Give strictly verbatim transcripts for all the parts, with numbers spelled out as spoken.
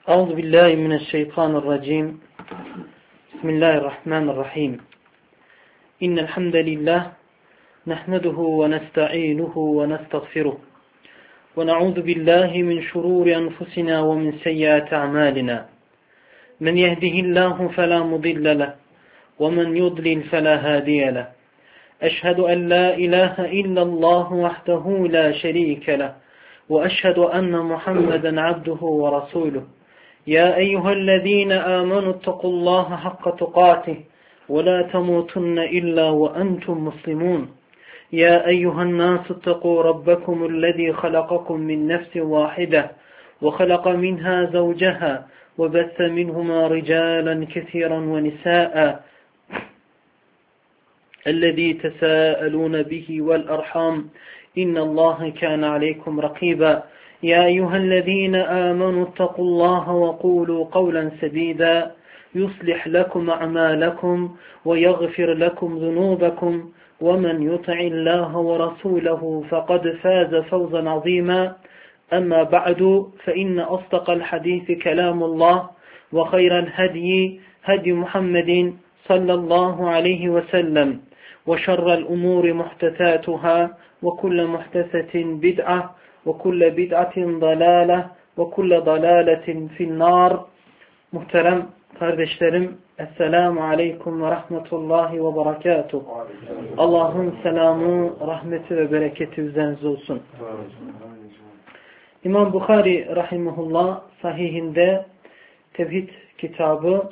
Euzu billahi mineşşeytanirracim. Bismillahirrahmanirrahim. İnnel hamdalillah nahmeduhu ve nestainuhu ve nestağfiruh. Ve na'udzu billahi min şururi enfusina ve min seyyiati a'malina. Men yehdihillahu fela mudille leh ve men yudlil fela hadiye leh. Eşhedü en la ilahe illallah vahdehu la şerike leh ve eşhedü enne Muhammeden abduhu ve rasuluh. يا أيها الذين آمنوا اتقوا الله حق تقاته ولا تموتن إلا وأنتم مسلمون يا أيها الناس اتقوا ربكم الذي خلقكم من نفس واحدة وخلق منها زوجها وبث منهما رجالا كثيرا ونساء الذي تساءلون به والأرحام إن الله كان عليكم رقيبا يا أيها الذين آمنوا اتقوا الله وقولوا قولا سديدا يصلح لكم أعمالكم ويغفر لكم ذنوبكم ومن يطع الله ورسوله فقد فاز فوزا عظيما أما بعد فإن أصدق الحديث كلام الله وخير الهدي هدي محمد صلى الله عليه وسلم وشر الأمور محدثاتها وكل محدثة بدعة وَكُلَّ بِدْعَةٍ ضَلَالَةٍ وَكُلَّ ضَلَالَةٍ فِي النَّارِ. Muhterem kardeşlerim, Esselamu Aleyküm ve Rahmetullahi ve Berekatuhu. Allah'ın selamı, rahmeti ve bereketi üzerinize olsun. İmam Bukhari Rahimullah sahihinde Tevhid kitabı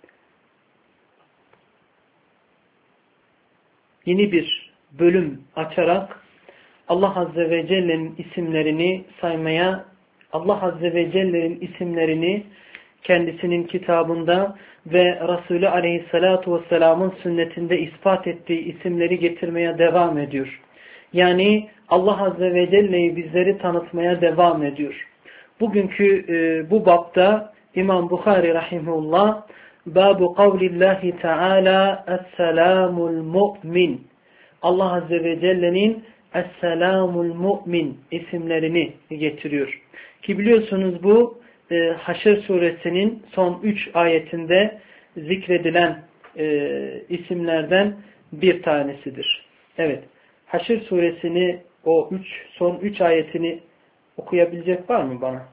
yeni bir bölüm açarak Allah Azze ve Celle'nin isimlerini saymaya, Allah Azze ve Celle'nin isimlerini kendisinin kitabında ve Resulü Aleyhisselatü Vesselam'ın sünnetinde ispat ettiği isimleri getirmeye devam ediyor. Yani Allah Azze ve Celle'yi bizleri tanıtmaya devam ediyor. Bugünkü e, bu bapta İmam Bukhari Rahimullah Babu kavlillahi Teala Es-selamul mu'min, Allah Azze ve Celle'nin Es-selamul mu'min isimlerini getiriyor. Ki biliyorsunuz bu e, Haşr suresinin son üç ayetinde zikredilen e, isimlerden bir tanesidir. Evet. Haşr suresini o üç, son üç ayetini okuyabilecek var mı bana?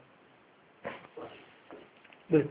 Buyurun.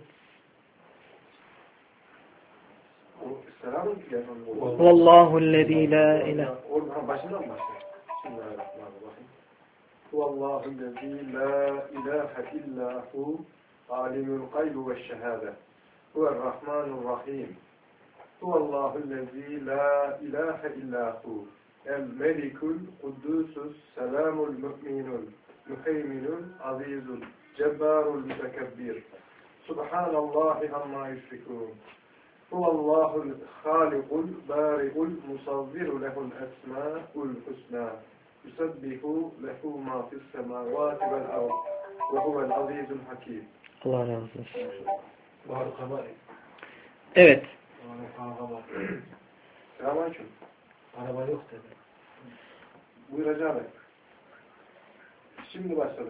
Vallahu'llezî la ilahe. Oradan başından başlayalım. Bismillahirrahmanirrahim. Huvallahu'llezî la ilahe illahu alimul gaybi veşşehâde. Huverrahmanurrahim. Huvallahu'llezî la ilahe illahu el-melikul kuddusus selamul mü'minul müheyminul azizul cebbarul mütekebbir. Subhanallahi amma yüşrikûn. Huvallahul halikul bari'ul musavviru lehul esma'ul husna. Yusabbihu lehu ma fis semavati vel ard. Ve huvel azizul hakim. Allah razı olsun. Evet. Selamünaleyküm. Araba yok dedi. Buyuracağım. Şimdi başladık.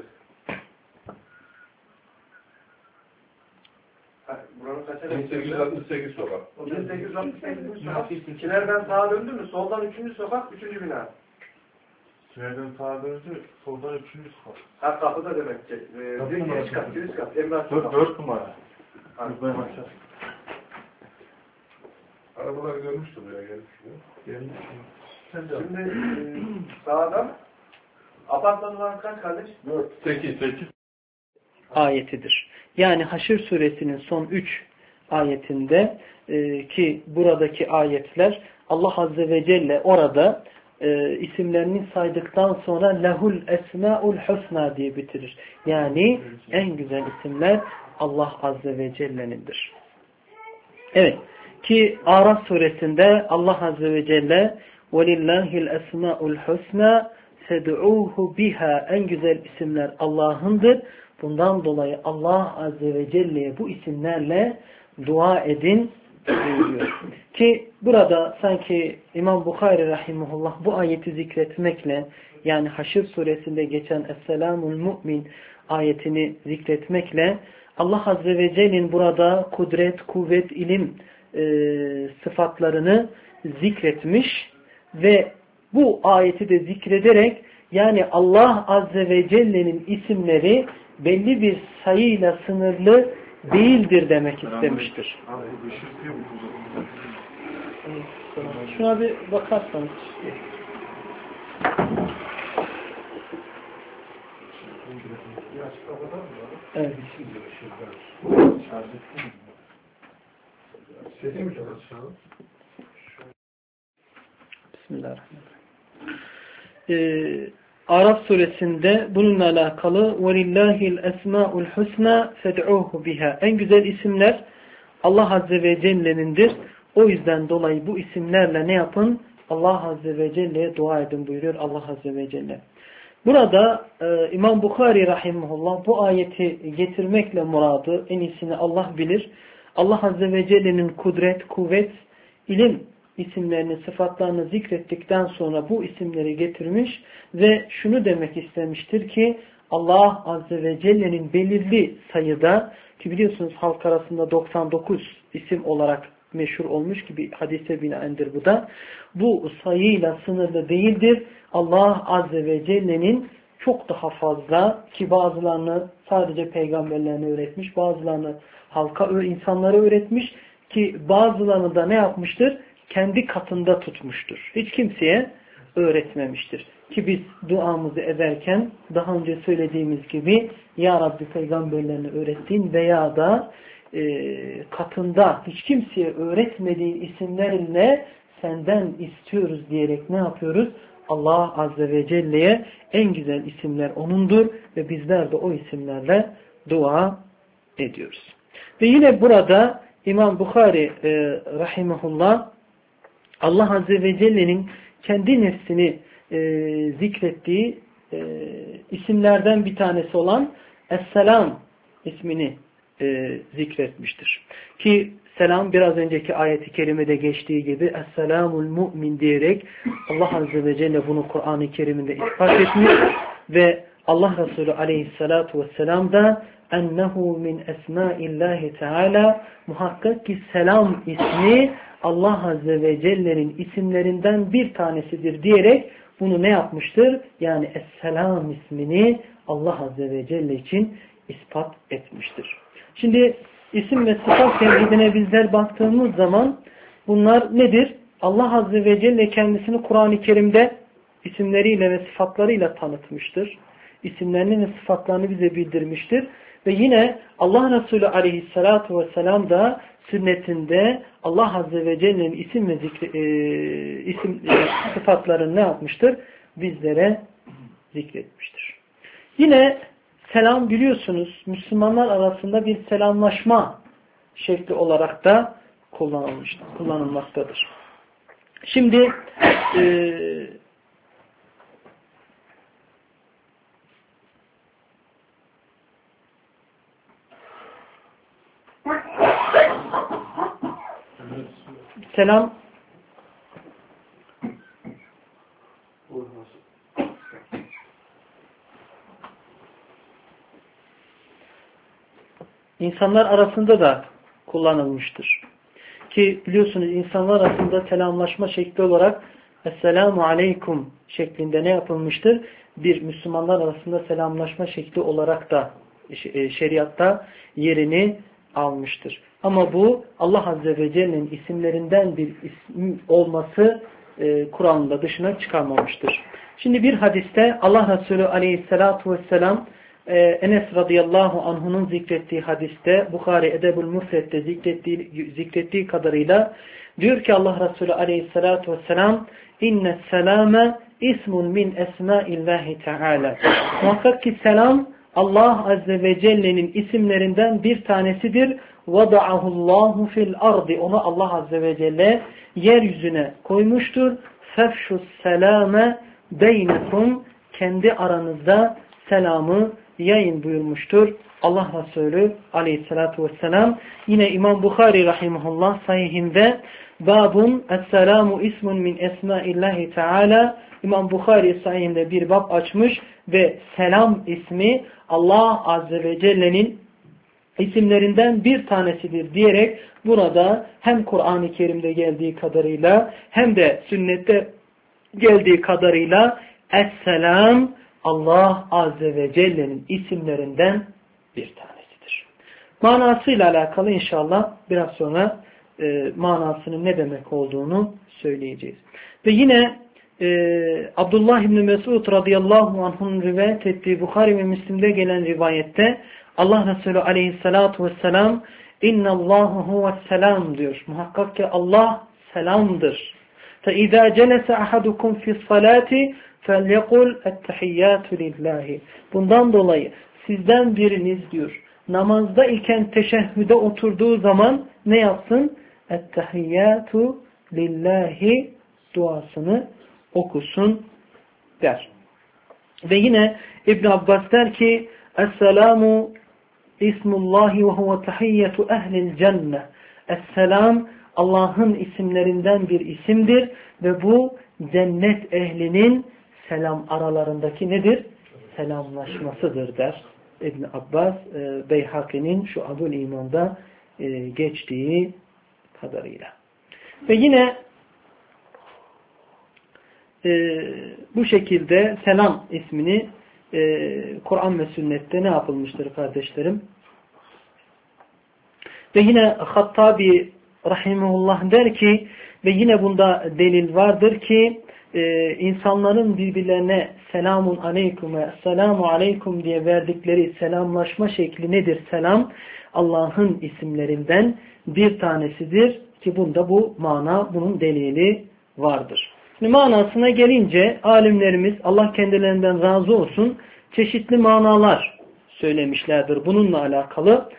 Buranın kaça bin sekiz yüz altmış sekiz sokak. bin sekiz yüz altmış sekiz sokak. Kilerden sağa döndü mü? Soldan üçüncü sokak, üçüncü bina. Kilerden sağa döndü, soldan üçüncü sokak. Ha kapıda demek ki. Ee, bir giriş kat, giriş kat. Emrah Dört, sokak. dört numara. Ha. Arabalar görmüştü buraya gelmiş. Gelmiş. Şimdi e, sağdan apartmanlar kaç kardeş? Dört. Sekiz, sekiz. Ayetidir. Yani Haşr suresinin son üç ayetinde e, ki buradaki ayetler Allah Azze ve Celle orada e, isimlerini saydıktan sonra lehul esma'ul husna diye bitirir. Yani en güzel isimler Allah Azze ve Celle'nindir. Evet. Ki Araf suresinde Allah Azze ve Celle وَلِلَّهِ الْاَسْمَاءُ الْحُسْنَى فَدُعُوهُ biha, en güzel isimler Allah'ındır. Bundan dolayı Allah Azze ve Celle'ye bu isimlerle dua edin buyuruyor. Ki burada sanki İmam Bukhari rahimahullah bu ayeti zikretmekle, yani Haşr suresinde geçen Es-selamul mu'min ayetini zikretmekle Allah Azze ve Celle'nin burada kudret, kuvvet, ilim e, sıfatlarını zikretmiş ve bu ayeti de zikrederek, yani Allah Azze ve Celle'nin isimleri belli bir sayıyla sınırlı değildir demek istemiştir. Şuna bir bakarsanız. Evet. Bismillahirrahmanirrahim. Ee, Araf suresinde bununla alakalı وَلِلَّهِ الْاَسْمَاءُ الْحُسْنَى فَدْعُوهُ بِهَا. En güzel isimler Allah Azze ve Celle'nindir. O yüzden dolayı bu isimlerle ne yapın? Allah Azze ve Celle'ye dua edin buyuruyor Allah Azze ve Celle. Burada e, İmam Bukhari rahimahullah bu ayeti getirmekle muradı, en iyisini Allah bilir. Allah Azze ve Celle'nin kudret, kuvvet, ilim isimlerini, sıfatlarını zikrettikten sonra bu isimleri getirmiş ve şunu demek istemiştir ki Allah Azze ve Celle'nin belirli sayıda, ki biliyorsunuz halk arasında doksan dokuz isim olarak meşhur olmuş gibi hadise binaendir bu da. Bu sayıyla sınırlı değildir. Allah Azze ve Celle'nin çok daha fazla, ki bazılarını sadece peygamberlerine öğretmiş, bazılarını halka, insanlara öğretmiş, ki bazılarını da ne yapmıştır? Kendi katında tutmuştur. Hiç kimseye öğretmemiştir. Ki biz duamızı ederken daha önce söylediğimiz gibi Ya Rabbi peygamberlerine öğrettiğin veya da e, katında hiç kimseye öğretmediğin isimlerle senden istiyoruz diyerek ne yapıyoruz? Allah Azze ve Celle'ye en güzel isimler O'nundur ve bizler de o isimlerle dua ediyoruz. Ve yine burada İmam Bukhari e, rahimahullah Allah Azze ve Celle'nin kendi nefsini e, zikrettiği e, isimlerden bir tanesi olan Es-Selam ismini e, zikretmiştir. Ki selam biraz önceki ayeti kerimede geçtiği gibi Es-Selamul Mu'min diyerek Allah Azze ve Celle bunu Kur'an-ı Kerim'de ispat etmiş ve Allah Resulü Aleyhissalatu vesselam da ennehu min esmaillahi teala, muhakkak ki selam ismi Allah Azze ve Celle'nin isimlerinden bir tanesidir diyerek bunu ne yapmıştır? Yani Es-Selam ismini Allah Azze ve Celle için ispat etmiştir. Şimdi isim ve sıfat tevhidine bizler baktığımız zaman bunlar nedir? Allah Azze ve Celle kendisini Kur'an-ı Kerim'de isimleriyle ve sıfatlarıyla tanıtmıştır. İsimlerini ve sıfatlarını bize bildirmiştir. Ve yine Allah Resulü Aleyhissalatu vesselam da sünnetinde Allah Azze ve Celle'nin isim ve zikri, e, isim e, sıfatlarını ne yapmıştır? Bizlere zikretmiştir. Yine selam biliyorsunuz Müslümanlar arasında bir selamlaşma şekli olarak da kullanılmıştır, kullanılmaktadır. Şimdi e, selam insanlar arasında da kullanılmıştır. Ki biliyorsunuz insanlar arasında selamlaşma şekli olarak Esselamu Aleyküm şeklinde ne yapılmıştır? Bir Müslümanlar arasında selamlaşma şekli olarak da şeriatta yerini almıştır. Ama bu Allah Azze ve Celle'nin isimlerinden bir isim olması e, Kur'an'da dışına çıkarmamıştır. Şimdi bir hadiste Allah Resulü Aleyhisselatu Vesselam e, Enes radıyallahu anh'unun zikrettiği hadiste Bukhari Edebul Mufret'te zikrettiği, zikrettiği kadarıyla diyor ki Allah Resulü Aleyhisselatu Vesselam inne selame ismun min esmaillahi teala. Muhakkak ki selam Allah Azze ve Celle'nin isimlerinden bir tanesidir. وَضَعَهُ اللّٰهُ فِي الْأَرْضِ Onu Allah Azze ve Celle yeryüzüne koymuştur. فَفْشُ السَّلَامَ بَيْنَكُمْ Kendi aranızda selamı yayın buyurmuştur Allah Resulü aleyhissalatu vesselam. Yine İmam Bukhari rahimahullah sahihinde babun es-selamu ismun min esmaillahi teala, İmam Bukhari sahihinde bir bab açmış ve selam ismi Allah Azze ve Celle'nin isimlerinden bir tanesidir diyerek burada hem Kur'an-ı Kerim'de geldiği kadarıyla hem de sünnette geldiği kadarıyla Es-Selam Allah Azze ve Celle'nin isimlerinden bir tanesidir. Manasıyla alakalı inşallah biraz sonra e, manasının ne demek olduğunu söyleyeceğiz. Ve yine e, Abdullah İbni Mesud radıyallahu anh'ın rivayet ettiği Bukhari ve Müslim'de gelen rivayette Allah Resulü aleyhissalatu vesselam İnna Allahu huve's-selam diyor. Muhakkak ki Allah selamdır. فَاِذَا جَلَسَ أَحَدُكُمْ فِي الصَّلَاةِ فَلْيَقُلْ اَتَّحِيَّاتُ لِلّٰهِ. Bundan dolayı sizden biriniz diyor namazda iken teşehhüde oturduğu zaman ne yapsın? اَتَّحِيَّاتُ لِلّٰهِ duasını okusun der. Ve yine İbn Abbas der ki Es-selamu ismullahi ve huve tahiyyetu ehlil cennet. Es-selam Allah'ın isimlerinden bir isimdir ve bu cennet ehlinin selam aralarındaki nedir? Selamlaşmasıdır der İbn Abbas, e, Beyhaki'nin şu Abul İman'da e, geçtiği kadarıyla. Ve yine e, bu şekilde selam ismini e, Kur'an ve sünnette ne yapılmıştır kardeşlerim? Ve yine Hattabi rahimehullah der ki ve yine bunda delil vardır ki e, insanların birbirlerine selamun aleyküm ve selamu aleyküm diye verdikleri selamlaşma şekli nedir? Selam Allah'ın isimlerinden bir tanesidir ki bunda bu mana, bunun delili vardır. Şimdi manasına gelince alimlerimiz Allah kendilerinden razı olsun çeşitli manalar söylemişlerdir bununla alakalı.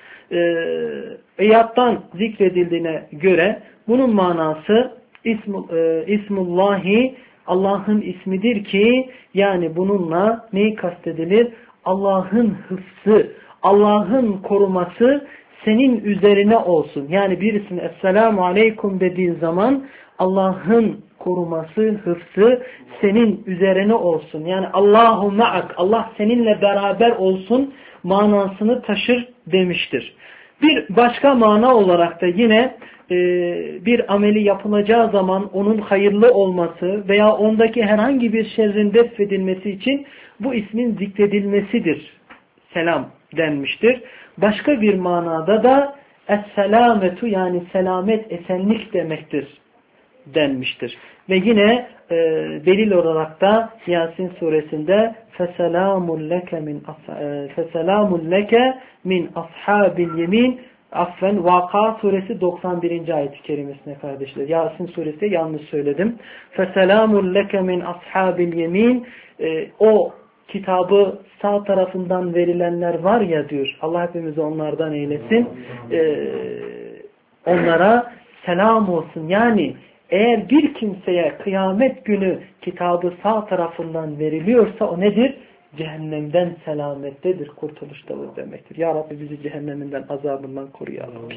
Eyattan zikredildiğine göre bunun manası ismu, e, İsmullahi Allah'ın ismidir ki yani bununla neyi kastedilir? Allah'ın hıfzı, Allah'ın koruması senin üzerine olsun. Yani birisine Esselamu Aleyküm dediğin zaman Allah'ın koruması, hıfzı senin üzerine olsun. Yani Allahu ma'ak, Allah seninle beraber olsun manasını taşır demiştir. Bir başka mana olarak da yine e, bir ameli yapılacağı zaman onun hayırlı olması veya ondaki herhangi bir şerrin defedilmesi için bu ismin zikredilmesidir. Selam denmiştir. Başka bir manada da es-selametu yani selamet, esenlik demektir denmiştir. Ve yine e, delil olarak da Yasin suresinde feselamun leke min feselamun leke min ashabil yemin affen Vaka suresi doksan birinci ayet-i kerimesine kardeşler. Yasin suresi yanlış söyledim. Feselamun leke min ashabil yemin e, o kitabı sağ tarafından verilenler var ya diyor. Allah hepimizi onlardan eylesin. E, onlara selam olsun. Yani eğer bir kimseye kıyamet günü kitabı sağ tarafından veriliyorsa o nedir? Cehennemden selamettedir, kurtuluştadır demektir. Ya Rabbi bizi cehenneminden, azabından koru ya Rabbi.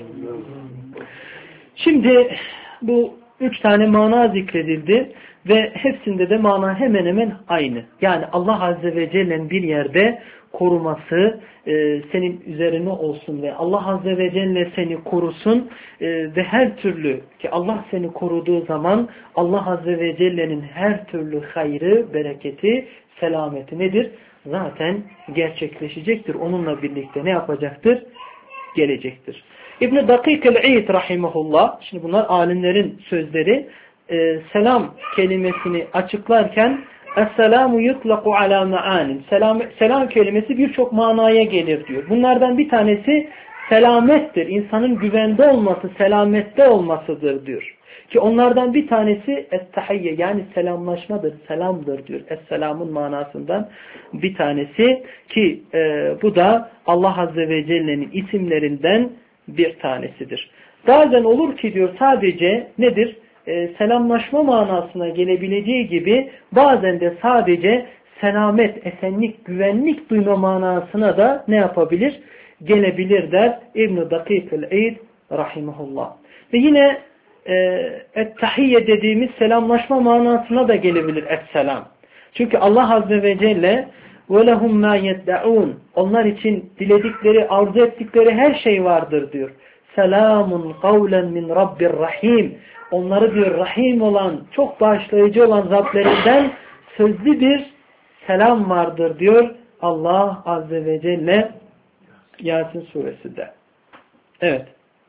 Şimdi bu üç tane mana zikredildi ve hepsinde de mana hemen hemen aynı. Yani Allah Azze ve Celle'nin bir yerde koruması e, senin üzerine olsun ve Allah Azze ve Celle seni korusun e, ve her türlü ki Allah seni koruduğu zaman Allah Azze ve Celle'nin her türlü hayrı, bereketi, selameti nedir? Zaten gerçekleşecektir. Onunla birlikte ne yapacaktır? Gelecektir. İbn-i Dakik el-İd rahimahullah, şimdi bunlar alimlerin sözleri, e, selam kelimesini açıklarken Es-selamu yutlaku ala ma'anin. Selam, selam kelimesi birçok manaya gelir diyor. Bunlardan bir tanesi selamettir. İnsanın güvende olması, selamette olmasıdır diyor. Ki onlardan bir tanesi es-tahiyye yani selamlaşmadır, selamdır diyor. Es-selamın manasından bir tanesi ki e, bu da Allah Azze ve Celle'nin isimlerinden bir tanesidir. Bazen olur ki diyor sadece nedir? E, selamlaşma manasına gelebileceği gibi bazen de sadece selamet, esenlik, güvenlik duyma manasına da ne yapabilir? Gelebilir der İbn-i Dakik-ül-Eid rahimahullah. Ve yine e, et-tahiyye dediğimiz selamlaşma manasına da gelebilir et-selam. Çünkü Allah Azze ve Celle وَلَهُمْ مَا يَدَّعُونَ onlar için diledikleri, arzu ettikleri her şey vardır diyor. Selamun kavlen min Rabbir Rahim. Onları diyor Rahim olan, çok bağışlayıcı olan Rablerinden sözlü bir selam vardır diyor Allah Azze ve Celle Yasin suresinde. Evet.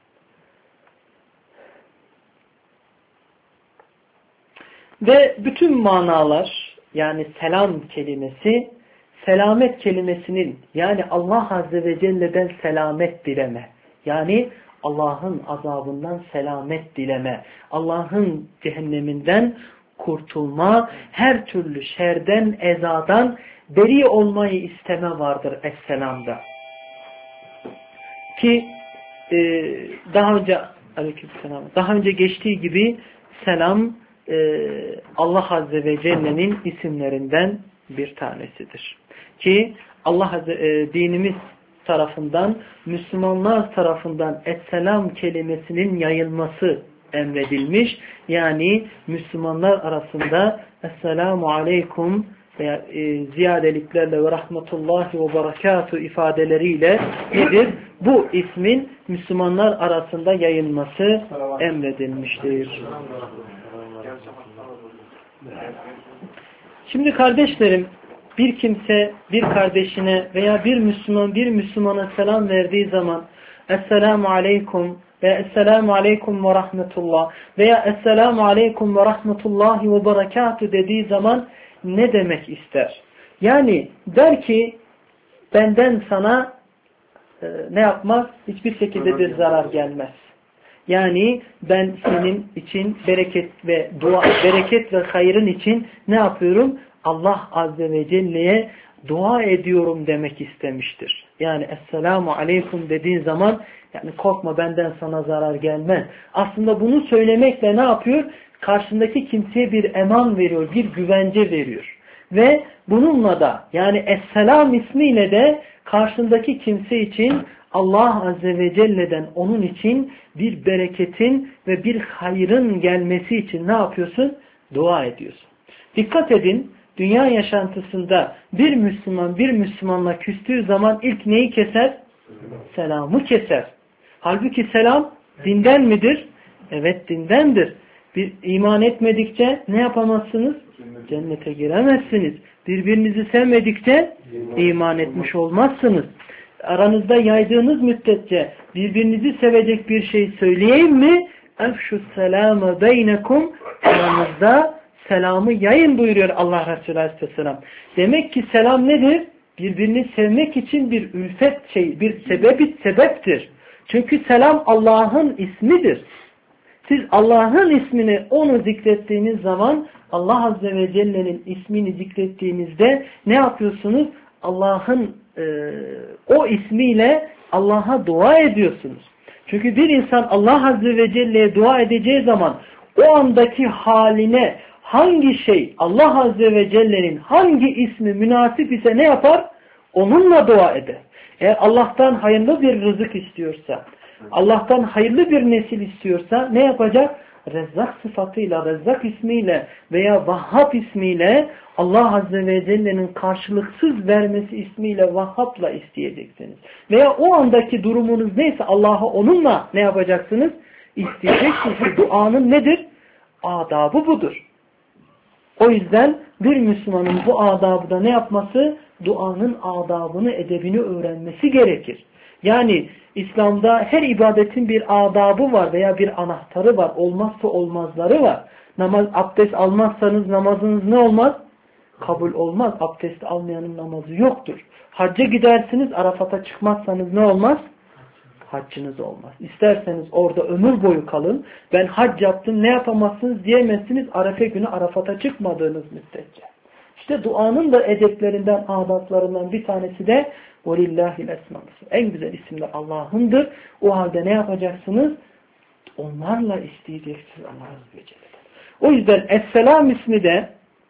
Ve bütün manalar, yani selam kelimesi, selamet kelimesinin, yani Allah Azze ve Celle'den selamet dileme, yani Allah'ın azabından selamet dileme, Allah'ın cehenneminden kurtulma, her türlü şerden, ezadan beri olmayı isteme vardır es-selamda. Ki e, daha önce aleykümselam, daha önce geçtiği gibi selam e, Allah Azze ve Celle'nin isimlerinden bir tanesidir. Ki Allah Azze, e, dinimiz tarafından, Müslümanlar tarafından es-selam kelimesinin yayılması emredilmiş. Yani Müslümanlar arasında Esselamu Aleyküm veya e, ziyadeliklerle ve rahmetullahi ve berekatuhu ifadeleriyle nedir? Bu ismin Müslümanlar arasında yayılması emredilmiştir. Şimdi kardeşlerim, bir kimse bir kardeşine veya bir Müslüman bir Müslümana selam verdiği zaman Esselamu Aleyküm veya Esselamu Aleyküm ve Rahmetullah veya Esselamu Aleyküm ve Rahmetullahi ve Berekatuhu dediği zaman ne demek ister? Yani der ki benden sana e, ne yapmaz? Hiçbir şekilde bir zarar gelmez. Yani ben senin için bereket ve dua, bereket ve hayrın için ne yapıyorum? Allah Azze ve Celle'ye dua ediyorum demek istemiştir. Yani Esselamu Aleyküm dediğin zaman yani korkma benden sana zarar gelmez. Aslında bunu söylemekle ne yapıyor? Karşındaki kimseye bir eman veriyor, bir güvence veriyor. Ve bununla da yani Esselam ismiyle de karşındaki kimse için Allah Azze ve Celle'den onun için bir bereketin ve bir hayrın gelmesi için ne yapıyorsun? Dua ediyorsun. Dikkat edin, dünya yaşantısında bir Müslüman bir Müslümanla küstüğü zaman ilk neyi keser? Selamı keser. Halbuki selam dinden midir? Evet, dindendir. Bir iman etmedikçe ne yapamazsınız? Cennete giremezsiniz. Birbirinizi sevmedikçe iman etmiş olmazsınız. Aranızda yaydığınız müddetçe birbirinizi sevecek bir şey söyleyeyim mi? Efşüsselâme beynekum, aranızda selamı yayın buyuruyor Allah Resulü Aleyhisselam. Demek ki selam nedir? Birbirini sevmek için bir ülfet şey, bir sebebi sebeptir. Çünkü selam Allah'ın ismidir. Siz Allah'ın ismini onu zikrettiğiniz zaman Allah Azze ve Celle'nin ismini zikrettiğinizde ne yapıyorsunuz? Allah'ın e, o ismiyle Allah'a dua ediyorsunuz. Çünkü bir insan Allah Azze ve Celle'ye dua edeceği zaman o andaki haline hangi şey Allah Azze ve Celle'nin hangi ismi münasip ise ne yapar? Onunla dua eder. Eğer Allah'tan hayırlı bir rızık istiyorsa, Allah'tan hayırlı bir nesil istiyorsa ne yapacak? Rezzak sıfatıyla, Rezzak ismiyle veya Vahhab ismiyle Allah Azze ve Celle'nin karşılıksız vermesi ismiyle Vahhab'la isteyeceksiniz. Veya o andaki durumunuz neyse Allah'a onunla ne yapacaksınız? İsteyeceksiniz. Duanın nedir? Adabı budur. O yüzden bir Müslümanın bu adabı da ne yapması? Duanın adabını, edebini öğrenmesi gerekir. Yani İslam'da her ibadetin bir adabı var veya bir anahtarı var. Olmazsa olmazları var. Namaz, abdest almazsanız namazınız ne olmaz? Kabul olmaz. Abdest almayanın namazı yoktur. Hacca gidersiniz, Arafat'a çıkmazsanız ne olmaz? Haccınız olmaz. İsterseniz orada ömür boyu kalın. Ben hac yaptım, ne yapamazsınız diyemezsiniz Arefe günü Arafat'a çıkmadığınız müddetçe. İşte duanın da edeplerinden, adaplarından bir tanesi de وَلِلَّهِ الْاَسْمَانِ. En güzel isimler Allah'ındır. O halde ne yapacaksınız? Onlarla isteyeceksiniz Allah Azze ve Celle'den. O yüzden Esselam ismi de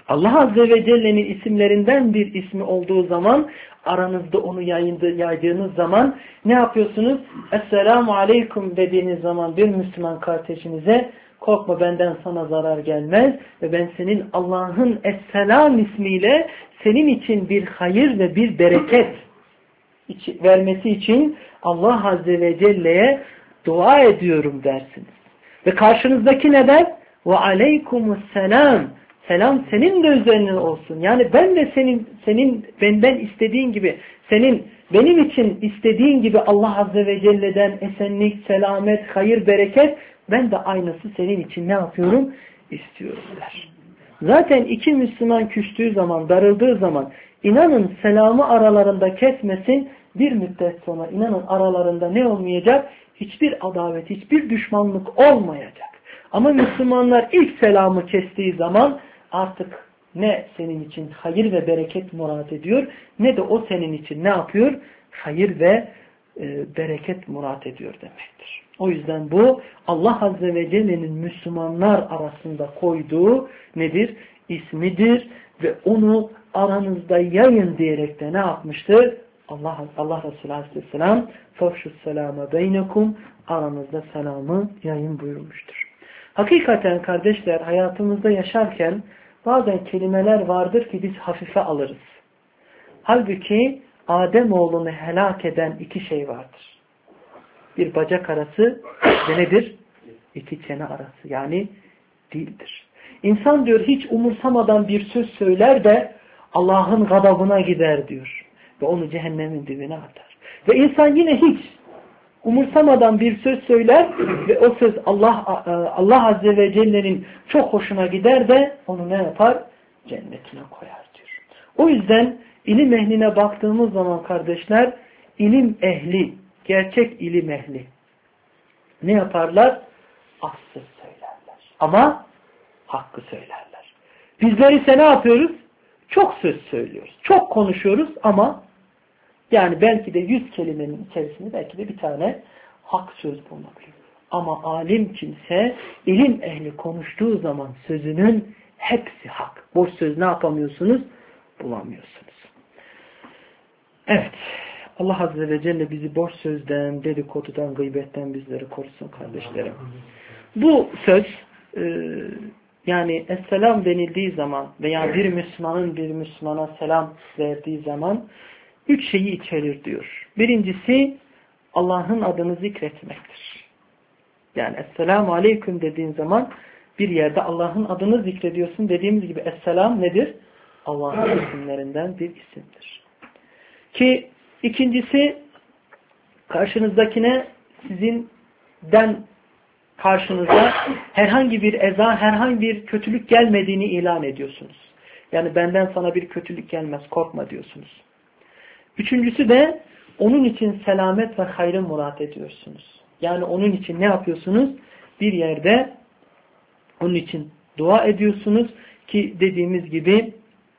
Allah Azze ve Celle'nin isimlerinden bir ismi olduğu zaman, aranızda onu yaydığınız zaman ne yapıyorsunuz? Esselamu Aleyküm dediğiniz zaman bir Müslüman kardeşinize, korkma benden sana zarar gelmez ve ben senin Allah'ın Esselam ismiyle senin için bir hayır ve bir bereket vermesi için Allah Azze ve Celle'ye dua ediyorum dersiniz. Ve karşınızdaki ne der? Ve aleykümüsselam. Selam senin de üzerine olsun. Yani ben de senin senin benden istediğin gibi, senin benim için istediğin gibi Allah Azze ve Celle'den esenlik, selamet, hayır, bereket, ben de aynısı senin için ne yapıyorum? İstiyorum der. Zaten iki Müslüman küstüğü zaman, darıldığı zaman, inanın selamı aralarında kesmesin, bir müddet sonra inanın aralarında ne olmayacak? Hiçbir adavet, hiçbir düşmanlık olmayacak. Ama Müslümanlar ilk selamı kestiği zaman artık ne senin için hayır ve bereket murat ediyor, ne de o senin için ne yapıyor? Hayır ve e, bereket murat ediyor demektir. O yüzden bu Allah Azze ve Celle'nin Müslümanlar arasında koyduğu nedir? İsmidir ve onu aranızda yayın diyerek de ne yapmıştır? Allah, Allah Resulü Aleyhisselam فَفْشُ السَّلَامَ بَيْنَكُمْ aranızda selamı yayın buyurmuştur. Hakikaten kardeşler hayatımızda yaşarken bazen kelimeler vardır ki biz hafife alırız. Halbuki Ademoğlunu helak eden iki şey vardır. Bir bacak arası ve nedir? İki çene arası yani dildir. İnsan diyor hiç umursamadan bir söz söyler de Allah'ın gadabına gider diyor. Ve onu cehennemin dibine atar. Ve insan yine hiç umursamadan bir söz söyler ve o söz Allah Allah Azze ve Celle'nin çok hoşuna gider de onu ne yapar? Cennetine koyar diyor. O yüzden ilim ehline baktığımız zaman kardeşler, ilim ehli, gerçek ilim ehli ne yaparlar? Az söz söylerler. Ama hakkı söylerler. Bizler ise ne yapıyoruz? Çok söz söylüyoruz. Çok konuşuyoruz ama yani belki de yüz kelimenin içerisinde belki de bir tane hak söz bulunabilir. Ama alim kimse, ilim ehli konuştuğu zaman sözünün hepsi hak. Boş söz ne yapamıyorsunuz? Bulamıyorsunuz. Evet. Allah Azze ve Celle bizi boş sözden, dedikodudan, gıybetten bizleri korusun kardeşlerim. Bu söz e, yani Esselam denildiği zaman veya bir Müslümanın bir Müslümana selam verdiği zaman üç şeyi içerir diyor. Birincisi Allah'ın adını zikretmektir. Yani Esselamu Aleyküm dediğin zaman bir yerde Allah'ın adını zikrediyorsun. Dediğimiz gibi Esselam nedir? Allah'ın isimlerinden bir isimdir. Ki ikincisi karşınızdakine sizinden karşınıza herhangi bir eza, herhangi bir kötülük gelmediğini ilan ediyorsunuz. Yani benden sana bir kötülük gelmez, korkma diyorsunuz. Üçüncüsü de onun için selamet ve hayrı murat ediyorsunuz. Yani onun için ne yapıyorsunuz? Bir yerde onun için dua ediyorsunuz ki dediğimiz gibi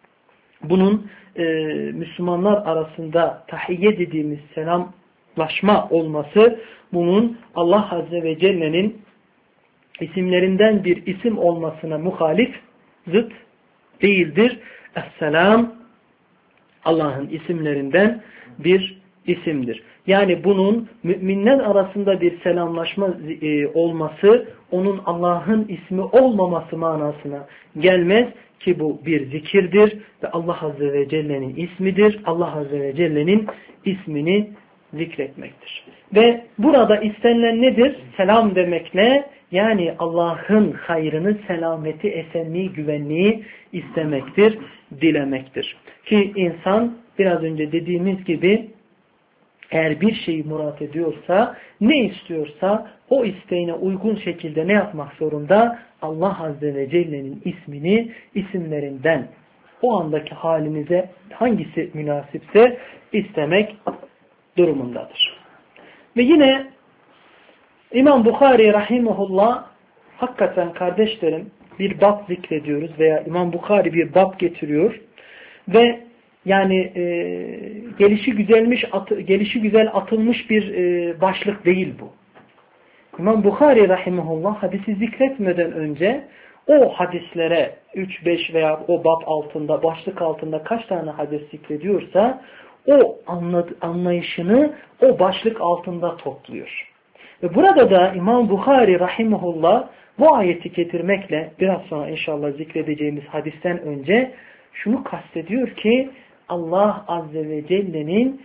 bunun e, Müslümanlar arasında tahiyye dediğimiz selamlaşma olması bunun Allah Azze ve Celle'nin isimlerinden bir isim olmasına muhalif, zıt değildir. Esselam Allah'ın isimlerinden bir isimdir. Yani bunun müminler arasında bir selamlaşma e, olması onun Allah'ın ismi olmaması manasına gelmez ki bu bir zikirdir ve Allah Azze ve Celle'nin ismidir. Allah Azze ve Celle'nin ismini zikretmektir. Ve burada istenilen nedir? Selam demek ne? Yani Allah'ın hayrını, selameti, esenliği, güvenliği istemektir, dilemektir. Ki insan biraz önce dediğimiz gibi eğer bir şeyi murat ediyorsa, ne istiyorsa o isteğine uygun şekilde ne yapmak zorunda? Allah Azze ve Celle'nin ismini, isimlerinden o andaki halinize hangisi münasipse istemek durumundadır. Ve yine İmam Bukhari rahimahullah hakikaten kardeşlerim bir bab zikrediyoruz veya İmam Bukhari bir bab getiriyor ve yani e, gelişi güzelmiş atı, gelişi güzel atılmış bir e, başlık değil bu. İmam Bukhari rahimahullah hadisi zikretmeden önce o hadislere üç beş veya o bab altında, başlık altında kaç tane hadis zikrediyorsa o anlayışını o başlık altında topluyor. Ve burada da İmam Bukhari rahimahullah bu ayeti getirmekle biraz sonra inşallah zikredeceğimiz hadisten önce şunu kastediyor ki Allah Azze ve Celle'nin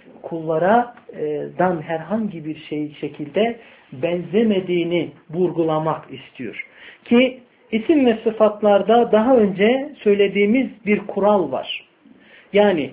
kullardan herhangi bir şey şekilde benzemediğini vurgulamak istiyor. Ki isim ve sıfatlarda daha önce söylediğimiz bir kural var. Yani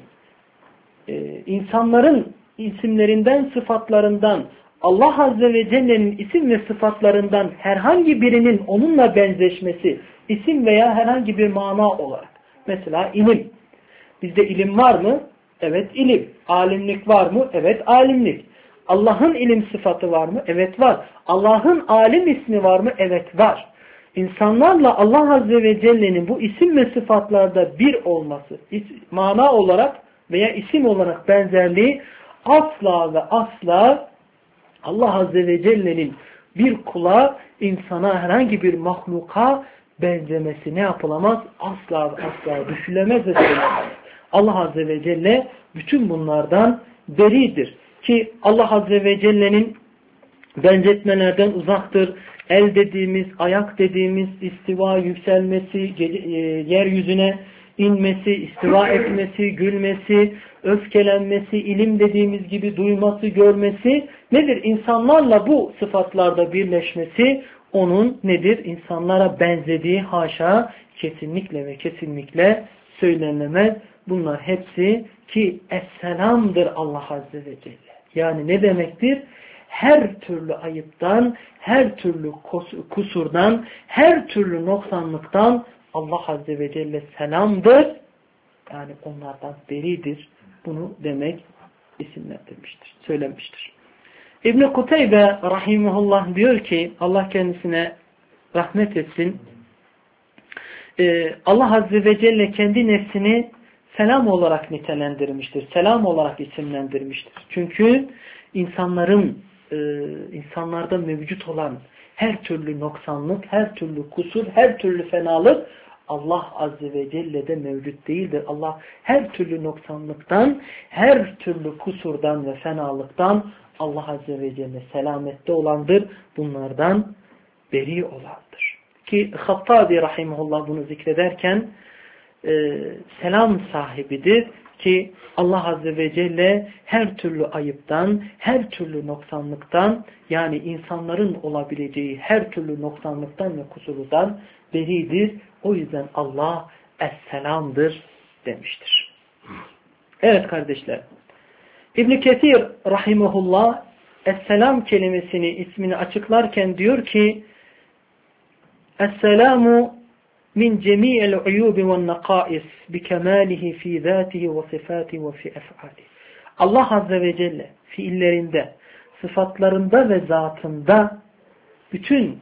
e, insanların isimlerinden, sıfatlarından Allah Azze ve Celle'nin isim ve sıfatlarından herhangi birinin onunla benzeşmesi, isim veya herhangi bir mana olarak. Mesela ilim. Bizde ilim var mı? Evet ilim. Alimlik var mı? Evet alimlik. Allah'ın ilim sıfatı var mı? Evet var. Allah'ın alim ismi var mı? Evet var. İnsanlarla Allah Azze ve Celle'nin bu isim ve sıfatlarda bir olması, mana olarak veya isim olarak benzerliği asla ve asla Allah Azze ve Celle'nin bir kula, insana, herhangi bir mahluka benzemesi ne yapılamaz? Asla ve asla düşülemez ve söylemez. Allah Azze ve Celle bütün bunlardan beridir. Ki Allah Azze ve Celle'nin benzetmelerden uzaktır. El dediğimiz, ayak dediğimiz, istiva, yükselmesi, yeryüzüne inmesi, istiva etmesi, gülmesi, öfkelenmesi, ilim dediğimiz gibi duyması, görmesi nedir? İnsanlarla bu sıfatlarda birleşmesi onun nedir? İnsanlara benzediği haşa kesinlikle ve kesinlikle söylenemez. Bunlar hepsi ki Esselam'dır Allah Azze ve Celle. Yani ne demektir? Her türlü ayıptan, her türlü kusurdan, her türlü noksanlıktan Allah Azze ve Celle selamdır. Yani onlardan beridir. Bunu demek isimlendirmiştir, söylemiştir. İbn-i Kuteybe rahimahullah diyor ki, Allah kendisine rahmet etsin, Allah Azze ve Celle kendi nefsini selam olarak nitelendirmiştir. Selam olarak isimlendirmiştir. Çünkü insanların insanlarda mevcut olan her türlü noksanlık, her türlü kusur, her türlü fenalık Allah Azze ve Celle'de mevcut değildir. Allah her türlü noksanlıktan, her türlü kusurdan ve fenalıktan Allah Azze ve Celle selamette olandır. Bunlardan beri olandır. Ki Hattabi rahimahullah bunu zikrederken e, selam sahibidir. Ki Allah Azze ve Celle her türlü ayıptan, her türlü noksanlıktan, yani insanların olabileceği her türlü noksanlıktan ve kusurdan beridir. O yüzden Allah Es-Selam'dır demiştir. Evet kardeşler. İbn-i Kesir rahimahullah Es-Selam kelimesini, ismini açıklarken diyor ki Es-Selamu min cemi'il uyubi ve nakais bi kemalihi fi zatihi ve sifatihi ve fi ef'alihi. Allah Azze ve Celle fiillerinde, sıfatlarında ve zatında bütün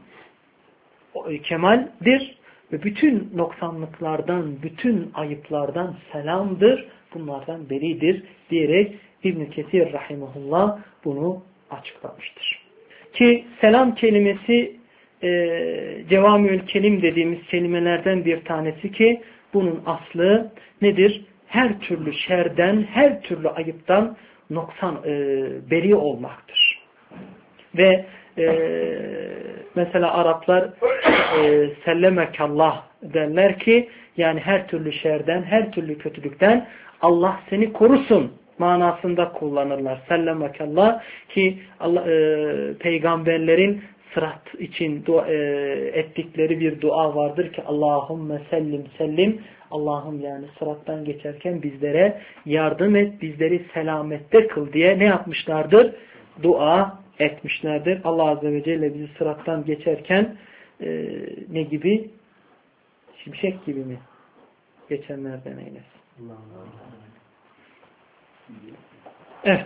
kemaldir ve bütün noksanlıklardan, bütün ayıplardan selamdır, bunlardan beridir diyerek İbn-i Kesir rahimahullah bunu açıklamıştır. Ki selam kelimesi e, cevamiül kelim dediğimiz kelimelerden bir tanesi ki bunun aslı nedir? Her türlü şerden, her türlü ayıptan noksan, e, beri olmaktır. Ve e, mesela Araplar e, sellemekallah derler ki yani her türlü şerden, her türlü kötülükten Allah seni korusun manasında kullanırlar. Sellemekallah ki Allah, e, peygamberlerin sırat için dua, e, ettikleri bir dua vardır ki Allahümme sellim sellim, Allah'ım yani sırattan geçerken bizlere yardım et, bizleri selamette kıl diye ne yapmışlardır? Dua etmişlerdir. Allah Azze ve Celle bizi sırattan geçerken e, ne gibi? Şimşek gibi mi? Geçenlerden eylesin. Evet.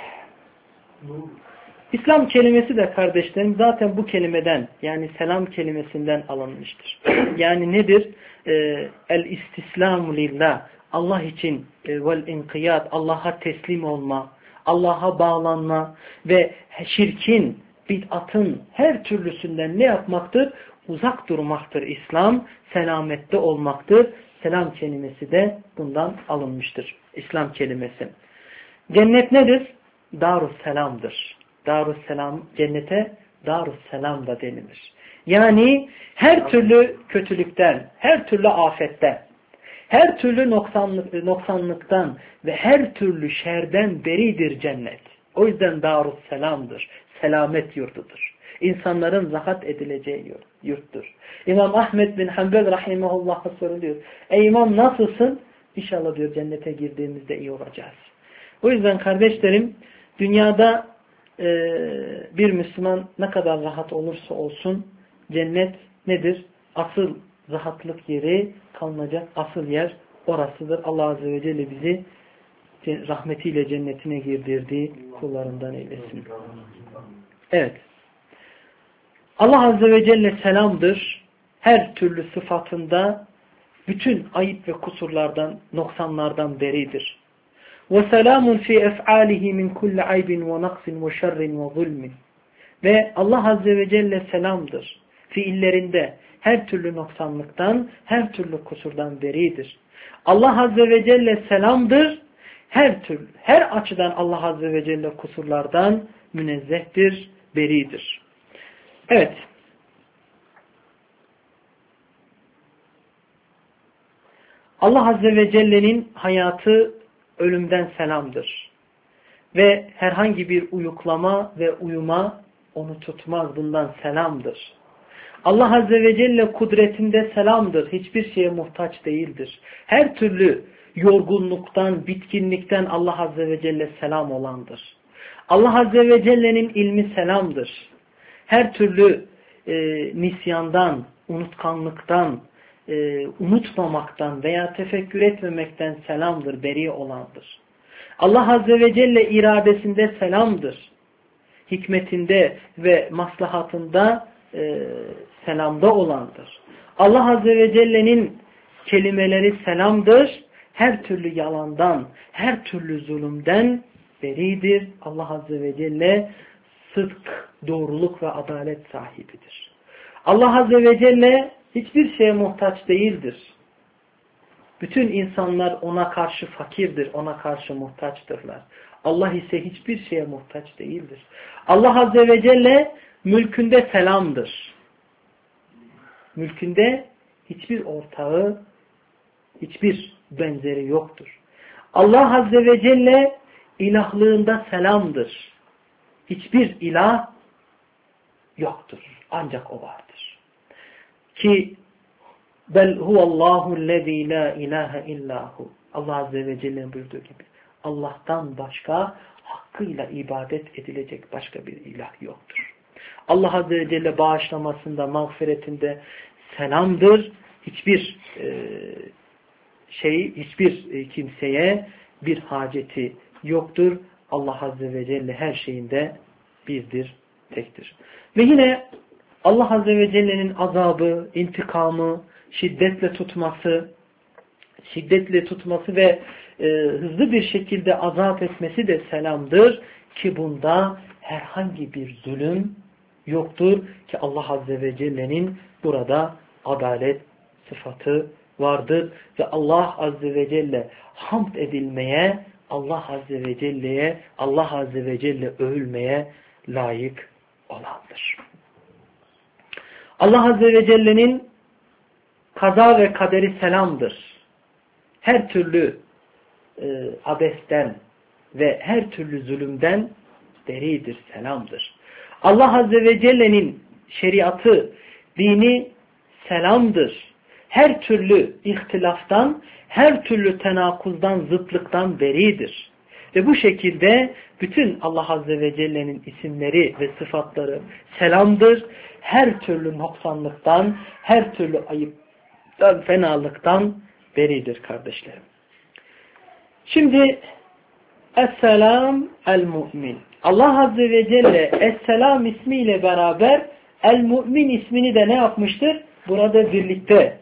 İslam kelimesi de kardeşlerim zaten bu kelimeden yani selam kelimesinden alınmıştır. Yani nedir? Ee, El-istislamu lillah. Allah için e, vel-inkiyat. Allah'a teslim olma. Allah'a bağlanma ve şirkin, bid'atın her türlüsünden ne yapmaktır? uzak durmaktır İslam, selamette olmaktır. Selam kelimesi de bundan alınmıştır. İslam kelimesi. Cennet nedir? Darusselam'dır. Darusselam, cennete Darusselam da denilir. Yani her türlü kötülükten, her türlü afetten, her türlü noksanlık, noksanlıktan ve her türlü şerden beridir cennet. O yüzden Darusselam'dır. Selamet yurdudur. İnsanların rahat edileceği yurttur. İmam Ahmed bin Hanbel rahimahullah'a soruluyor. Ey imam nasılsın? İnşallah diyor cennete girdiğimizde iyi olacağız. O yüzden kardeşlerim dünyada e, bir Müslüman ne kadar rahat olursa olsun cennet nedir? Asıl rahatlık yeri, kalınacak asıl yer orasıdır. Allah Azze ve Celle bizi rahmetiyle cennetine girdirdiği kullarından eylesin. Evet. Allah Azze ve Celle selamdır. Her türlü sıfatında bütün ayıp ve kusurlardan, noksanlardan beridir. وَسَلَامٌ فِي اَفْعَالِهِ مِنْ كُلِّ عَيْبٍ وَنَقْصٍ وَشَرٍّ وَظُلْمٍ. Ve Allah Azze ve Celle selamdır. Fiillerinde her türlü noksanlıktan, her türlü kusurdan beridir. Allah Azze ve Celle selamdır. Her türlü, her açıdan Allah Azze ve Celle kusurlardan münezzehtir, beridir. Evet. Allah Azze ve Celle'nin hayatı ölümden selamdır. Ve herhangi bir uyuklama ve uyuma onu tutmaz, bundan selamdır. Allah Azze ve Celle kudretinde selamdır. Hiçbir şeye muhtaç değildir. Her türlü yorgunluktan, bitkinlikten Allah Azze ve Celle selam olandır. Allah Azze ve Celle'nin ilmi selamdır. Her türlü e, nisyandan, unutkanlıktan, e, unutmamaktan veya tefekkür etmemekten selamdır, beri olandır. Allah Azze ve Celle iradesinde selamdır. Hikmetinde ve maslahatında e, selamda olandır. Allah Azze ve Celle'nin kelimeleri selamdır. Her türlü yalandan, her türlü zulümden beridir. Allah Azze ve Celle sıdk, doğruluk ve adalet sahibidir. Allah Azze ve Celle hiçbir şeye muhtaç değildir. Bütün insanlar ona karşı fakirdir, ona karşı muhtaçtırlar. Allah ise hiçbir şeye muhtaç değildir. Allah Azze ve Celle mülkünde selamdır. Mülkünde hiçbir ortağı, hiçbir benzeri yoktur. Allah Azze ve Celle ilahlığında selamdır. Hiçbir ilah yoktur. Ancak o vardır. Ki bel huvallahu lezî la ilahe illahu. Allah Azze ve Celle'nin buyurduğu gibi Allah'tan başka hakkıyla ibadet edilecek başka bir ilah yoktur. Allah Azze ve Celle bağışlamasında, mağfiretinde selamdır. Hiçbir e, şey, hiçbir e, kimseye bir haceti yoktur. Allah Azze ve Celle her şeyinde birdir, tektir. Ve yine Allah Azze ve Celle'nin azabı, intikamı, şiddetle tutması, şiddetle tutması ve e, hızlı bir şekilde azap etmesi de selamdır. Ki bunda herhangi bir zulüm yoktur. Ki Allah Azze ve Celle'nin burada adalet sıfatı vardır. Ve Allah Azze ve Celle hamd edilmeye, Allah Azze ve Celle'ye, Allah Azze ve Celle övülmeye layık olandır. Allah Azze ve Celle'nin kaza ve kaderi selamdır. Her türlü e, abesten ve her türlü zulümden beridir, selamdır. Allah Azze ve Celle'nin şeriatı, dini selamdır. Her türlü ihtilaftan, her türlü tenakuzdan, zıtlıktan beridir. Ve bu şekilde bütün Allah Azze ve Celle'nin isimleri ve sıfatları selamdır. Her türlü noksanlıktan, her türlü ayıptan, fenalıktan beridir kardeşlerim. Şimdi Es-Selam El-Mu'min. Allah Azze ve Celle Es-Selam ismiyle beraber El-Mu'min ismini de ne yapmıştır? Burada birlikte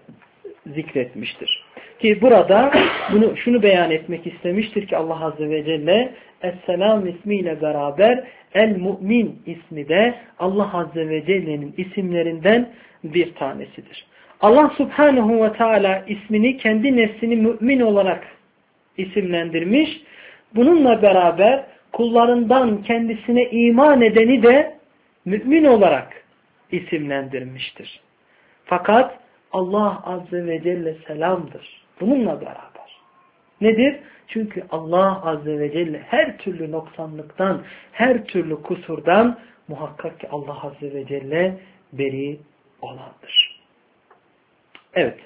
zikretmiştir. Ki burada bunu şunu beyan etmek istemiştir ki Allah Azze ve Celle Es-Selam ismiyle beraber El-Mu'min ismi de Allah Azze ve Celle'nin isimlerinden bir tanesidir. Allah Subhanahu ve Teala ismini, kendi nefsini mümin olarak isimlendirmiş. Bununla beraber kullarından kendisine iman edeni de mümin olarak isimlendirmiştir. Fakat Allah Azze ve Celle selamdır. Bununla beraber. Nedir? Çünkü Allah Azze ve Celle her türlü noksanlıktan, her türlü kusurdan muhakkak ki Allah Azze ve Celle beri olandır. Evet.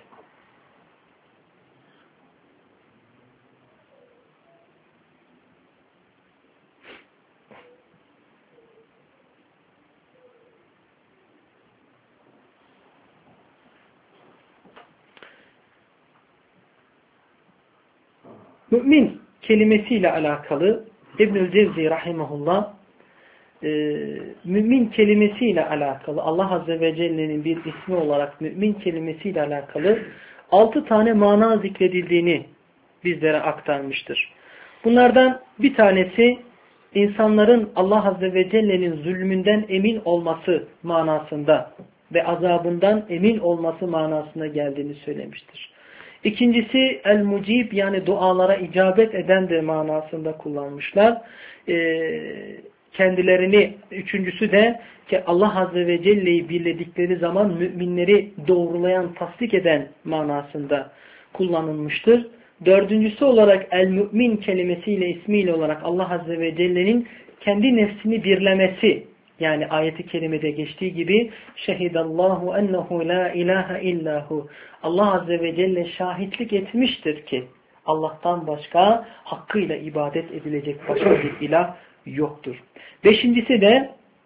Mümin kelimesiyle alakalı İbnül Cevzi rahimahullah e, mümin kelimesiyle alakalı Allah Azze ve Celle'nin bir ismi olarak mümin kelimesiyle alakalı altı tane mana zikredildiğini bizlere aktarmıştır. Bunlardan bir tanesi insanların Allah Azze ve Celle'nin zulmünden emin olması manasında ve azabından emin olması manasına geldiğini söylemiştir. İkincisi el-mucib, yani dualara icabet eden de manasında kullanmışlar. Ee, kendilerini, üçüncüsü de ki Allah Azze ve Celle'yi birledikleri zaman müminleri doğrulayan, tasdik eden manasında kullanılmıştır. Dördüncüsü olarak el-mümin kelimesiyle, ismiyle olarak Allah Azze ve Celle'nin kendi nefsini birlemesi, yani ayeti kerimede geçtiği gibi şehidallahu ennehu la ilahe illahu, Allah Azze ve Celle şahitlik etmiştir ki Allah'tan başka hakkıyla ibadet edilecek başka bir ilah yoktur. Beşincisi de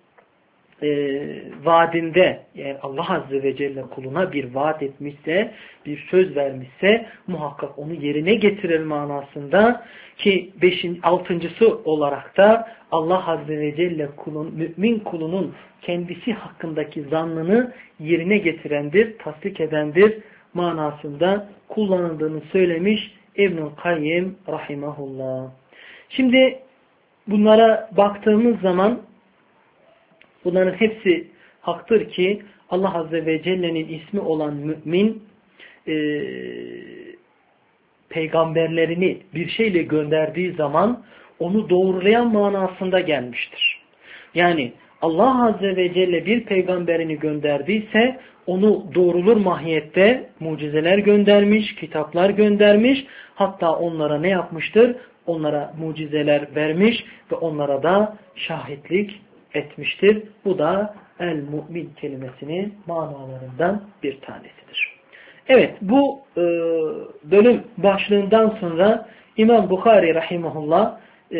e, vaadinde, yani Allah Azze ve Celle kuluna bir vaat etmişse, bir söz vermişse muhakkak onu yerine getirir manasında ki beşin, altıncısı olarak da Allah Azze ve Celle kulun, mümin kulunun kendisi hakkındaki zannını yerine getirendir, tasdik edendir manasında kullanıldığını söylemiş İbnül Kayyim rahimahullah. Şimdi bunlara baktığımız zaman bunların hepsi haktır ki Allah Azze ve Celle'nin ismi olan mümin e, peygamberlerini bir şeyle gönderdiği zaman onu doğrulayan manasında gelmiştir. Yani Allah Azze ve Celle bir peygamberini gönderdiyse onu doğrulur mahiyette mucizeler göndermiş, kitaplar göndermiş, hatta onlara ne yapmıştır? Onlara mucizeler vermiş ve onlara da şahitlik etmiştir. Bu da el-mu'min kelimesinin manalarından bir tanesidir. Evet, bu e, bölüm başlığından sonra İmam Bukhari rahimahullah e,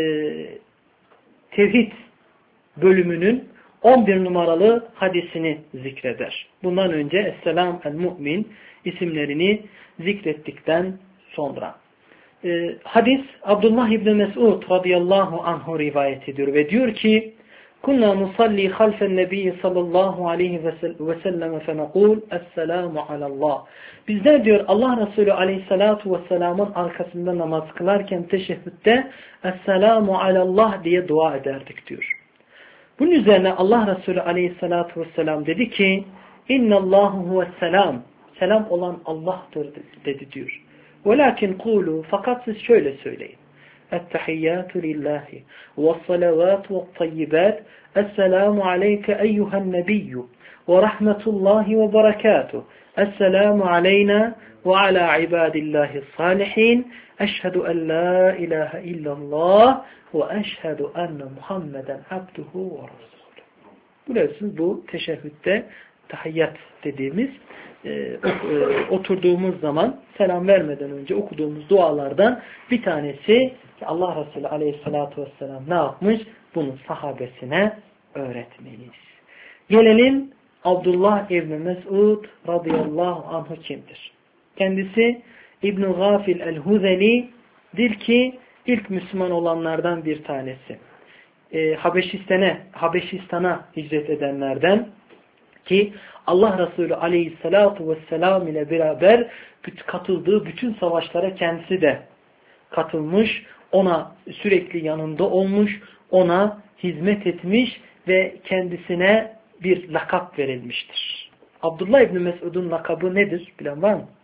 tevhid bölümünün on bir numaralı hadisini zikreder. Bundan önce Es-Selam el-Mu'min isimlerini zikrettikten sonra. E, hadis Abdullah İbni Mesud radıyallahu anhu rivayet ediyor ve diyor ki Kunna nusalli halfen nebiyyi sallallahu aleyhi ve sellem fenekul Esselamu alallah. Bizler diyor Allah Resulü aleyhissalatu vesselamın arkasında namaz kılarken teşehhütte Esselamu alallah diye dua ederdik diyor. Bunun üzerine Allah Resulü aleyhissalatu vesselam dedi ki İnnallahu huvesselam, selam olan Allah'tır dedi diyor. Velakin kulu, fakat siz şöyle söyleyin. Ettehiyyatü lillahi ve's-salavatü ve't-tayyibat. Esselamu aleyke eyyuhen nebiyyü ve rahmetullahi ve berekatuhu. Esselamu aleyna ve ala ibadillahi's-salihin. Eşhedü en la ilahe illallah ve eşhedü enne Muhammeden abduhu ve resuluhu. Biliyorsunuz bu teşehhütte tahiyyat dediğimiz e, e, oturduğumuz zaman selam vermeden önce okuduğumuz dualardan bir tanesi ki Allah Resulü aleyhissalatu vesselam ne yapmış? Bunu sahabesine öğretmiş. Gelelim Abdullah İbni Mesud radıyallahu anhu kimdir? Kendisi İbn-i Gafil el-Huzeli'dir ki ilk Müslüman olanlardan bir tanesi. E, Habeşistan'a Habeşistan'a hicret edenlerden ki Allah Resulü aleyhissalatu vesselam ile beraber katıldığı bütün savaşlara kendisi de katılmış. ona sürekli yanında olmuş, ona hizmet etmiş ve kendisine bir lakap verilmiştir. Abdullah İbni Mesud'un lakabı nedir? Bilen var mı?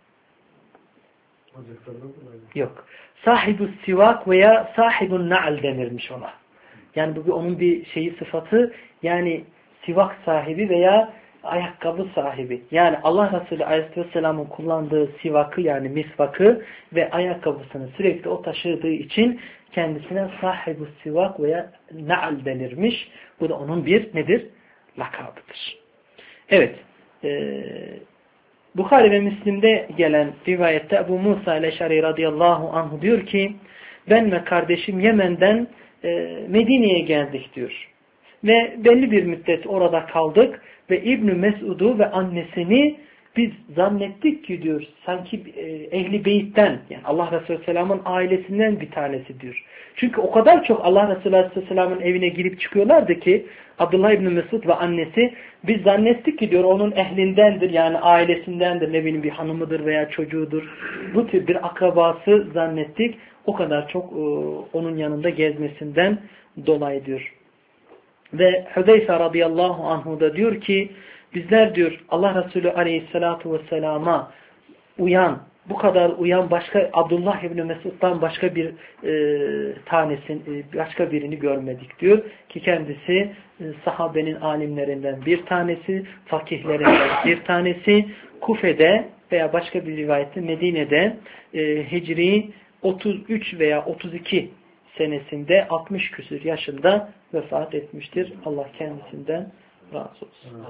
Yok. Sahibü sivak veya sahibun na'al denirmiş ona. Yani bu bir, onun bir şeyi sıfatı, yani sivak sahibi veya ayakkabı sahibi. Yani Allah Resulü Aleyhisselam'ın kullandığı sivakı, yani misvakı ve ayakkabısını sürekli o taşıdığı için kendisine sahibü sivak veya na'al denirmiş. Bu da onun bir nedir? Lakabıdır. Evet. Ee, Bukhari ve Müslim'de gelen rivayette Ebu Musa el-Eş'ari radıyallahu anhu diyor ki, ben ve kardeşim Yemen'den e, Medine'ye geldik diyor. Ve belli bir müddet orada kaldık ve İbn Mesud'u ve annesini biz zannettik ki diyor, sanki e, Ehli Beyt'ten, yani Allah Resulü Aleyhisselam'ın ailesinden bir tanesi diyor. Çünkü o kadar çok Allah Resulü Aleyhisselam'ın evine girip çıkıyorlardı ki Abdullah İbn Mesud ve annesi, biz zannettik ki diyor onun ehlindendir, yani ailesindendir, ne bileyim bir hanımıdır veya çocuğudur. Bu tür bir akrabası zannettik. O kadar çok e, onun yanında gezmesinden dolayı diyor. Ve Hüzeyfe radıyallahu anhu da diyor ki, bizler diyor Allah Resulü aleyhissalatu vesselama uyan, bu kadar uyan başka Abdullah İbni Mesud'dan başka bir e, tanesini, başka birini görmedik diyor ki kendisi e, sahabenin alimlerinden bir tanesi, fakihlerinden bir tanesi, Kufe'de veya başka bir rivayette Medine'de e, Hicri otuz üç veya otuz iki senesinde altmış küsur yaşında vefat etmiştir. Allah kendisinden razı olsun.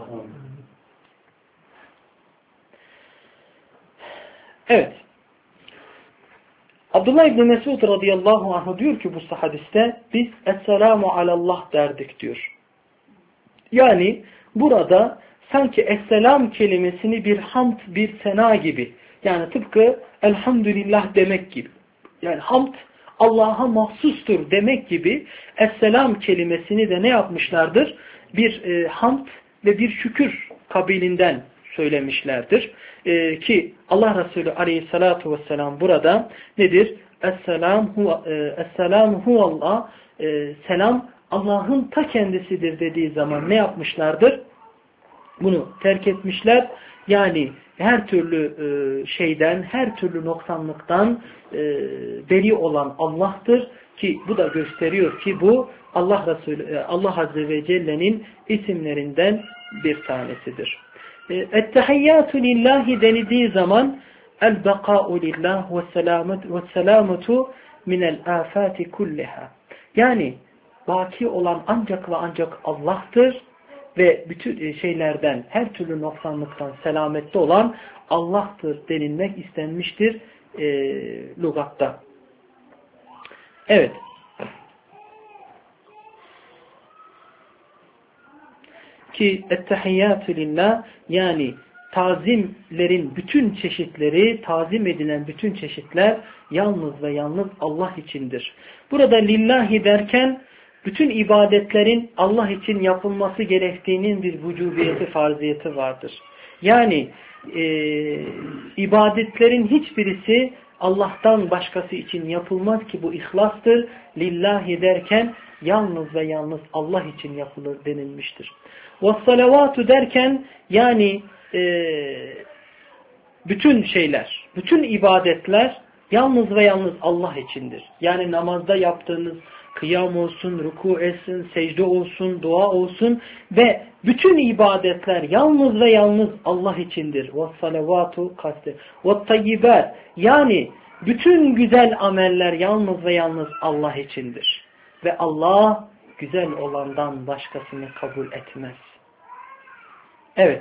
Evet. Abdullah İbni Mesud radıyallahu anh diyor ki bu hadiste biz Esselamu alallah derdik diyor. Yani burada sanki Esselam kelimesini bir hamd, bir sena gibi, yani tıpkı elhamdülillah demek gibi, yani hamd Allah'a mahsustur demek gibi Esselam kelimesini de ne yapmışlardır? Bir e, hamd ve bir şükür kabilinden söylemişlerdir. Ee, ki Allah Resulü aleyhissalatu vesselam burada nedir? Esselam huve, e, Esselam huvallah, e, selam Allah'ın ta kendisidir dediği zaman ne yapmışlardır? Bunu terk etmişler. Yani her türlü e, şeyden, her türlü noksanlıktan e, beri olan Allah'tır ki bu da gösteriyor ki bu Allah Resulü, Allah Azze ve Celle'nin isimlerinden bir tanesidir. Ettehiyyatü lillahi denildiği zaman el-bekâ'u lillah ve selametu minel afati kulliha. Yani baki olan ancak ve ancak Allah'tır ve bütün şeylerden, her türlü noksanlıktan selamette olan Allah'tır denilmek istenmiştir e, lügatta. Evet. Ki ettehiyyatü lillah, yani tazimlerin bütün çeşitleri, tazim edilen bütün çeşitler yalnız ve yalnız Allah içindir. Burada lillahi derken bütün ibadetlerin Allah için yapılması gerektiğinin bir vücubiyeti, farziyeti vardır. Yani e, ibadetlerin hiçbirisi Allah'tan başkası için yapılmaz ki bu ihlastır. Lillahi derken yalnız ve yalnız Allah için yapılır denilmiştir. وَالصَّلَوَاتُ derken yani e, bütün şeyler, bütün ibadetler yalnız ve yalnız Allah içindir. Yani namazda yaptığınız kıyam olsun, ruku etsin, secde olsun, dua olsun ve bütün ibadetler yalnız ve yalnız Allah içindir. وَالصَّلَوَاتُ kastı. وَالطَّيِّبَاتِ yani bütün güzel ameller yalnız ve yalnız Allah içindir. Ve Allah güzel olandan başkasını kabul etmez. Evet.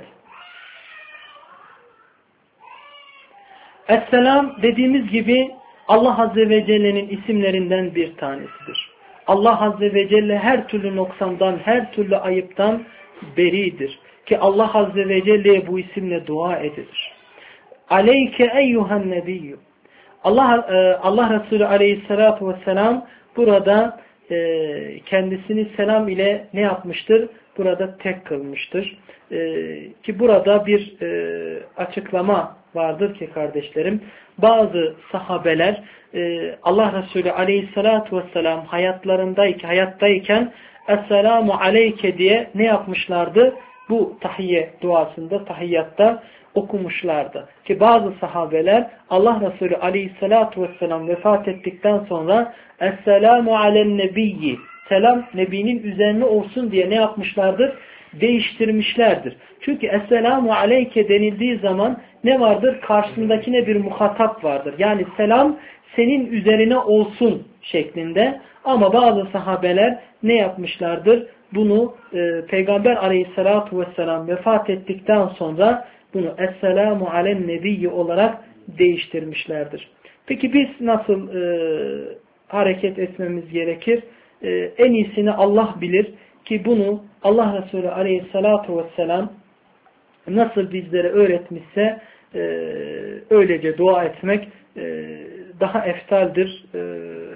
Esselam dediğimiz gibi Allah Azze ve Celle'nin isimlerinden bir tanesidir. Allah Azze ve Celle her türlü noksandan, her türlü ayıptan beridir. Ki Allah Azze ve Celle'ye bu isimle dua edilir. Aleyke eyyuhan nebiyyü. Allah, Allah Resulü aleyhissalatu vesselam burada e, kendisini selam ile ne yapmıştır? Burada tek kılmıştır. E, ki burada bir e, açıklama vardır ki kardeşlerim, bazı sahabeler e, Allah Resulü aleyhissalatu vesselam hayatlarındayken, hayattayken Esselamu aleyke diye ne yapmışlardı? Bu tahiyye duasında, tahiyyatta okumuşlardı. Ki bazı sahabeler Allah Resulü aleyhissalatu vesselam vefat ettikten sonra Esselamu alen nebiyyi, selam Nebi'nin üzerine olsun diye ne yapmışlardır? Değiştirmişlerdir. Çünkü Esselamu aleyke denildiği zaman ne vardır? Karşısındakine bir muhatap vardır. Yani selam senin üzerine olsun şeklinde. Ama bazı sahabeler ne yapmışlardır? Bunu e, Peygamber aleyhissalatu vesselam vefat ettikten sonra bunu Esselamu alen nebiyyi olarak değiştirmişlerdir. Peki biz nasıl e, hareket etmemiz gerekir? E, en iyisini Allah bilir ki bunu Allah Resulü aleyhissalatu vesselam nasıl bizlere öğretmişse e, öylece dua etmek e, daha eftaldir e,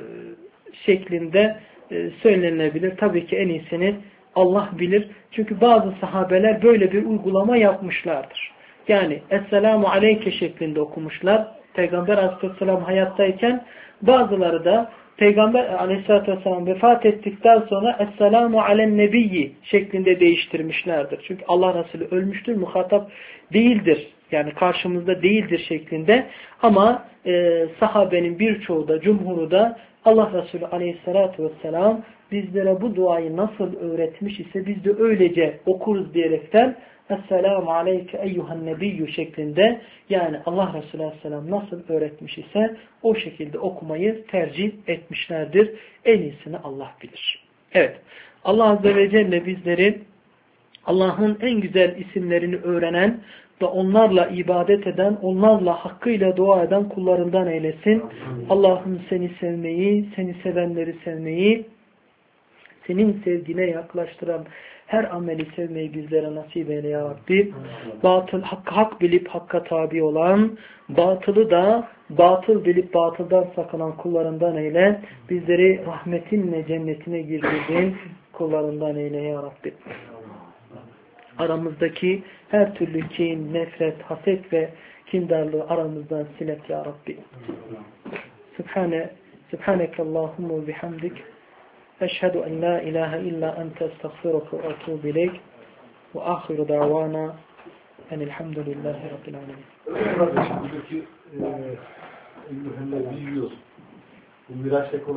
şeklinde e, söylenebilir. Tabii ki en iyisini Allah bilir. Çünkü bazı sahabeler böyle bir uygulama yapmışlardır. Yani Esselamu aleyke şeklinde okumuşlar. Peygamber aleyhisselam hayattayken bazıları da Peygamber aleyhisselatü vesselam vefat ettikten sonra Esselamu alen nebiyyi şeklinde değiştirmişlerdir. Çünkü Allah Resulü ölmüştür, muhatap değildir. Yani karşımızda değildir şeklinde. Ama e, sahabenin birçoğu da, cumhuru da Allah Resulü aleyhisselatü vesselam bizlere bu duayı nasıl öğretmiş ise biz de öylece okuruz diyerekten Esselamu aleyke eyyuhan nebiyyü şeklinde, yani Allah Resulü aleyhisselam nasıl öğretmiş ise o şekilde okumayı tercih etmişlerdir. En iyisini Allah bilir. Evet. Allah Azze ve Celle bizleri Allah'ın en güzel isimlerini öğrenen ve onlarla ibadet eden, onlarla hakkıyla dua eden kullarından eylesin. Allah'ım seni sevmeyi, seni sevenleri sevmeyi, senin sevgine yaklaştıran her ameli sevmeyi bizlere nasip eyle ya Rabbi. Batıl, hak, hak bilip hakka tabi olan, batılı da batıl bilip batıldan sakınan kullarından eyle. Bizleri rahmetinle cennetine girdirdiğin kullarından eyle ya Rabbi. Aramızdaki her türlü kin, nefret, haset ve kindarlığı aramızdan silet ya Rabbi. Subhane, Subhaneke Allahumma bihamdik. Eşhedü en la ilahe illa ente estağfiruke ve etûbü ileyk. Ve ahiru davana enelhamdülillahi rabbil alemin. Buradaki eee, eyyuhel nebiyyû, bu miraç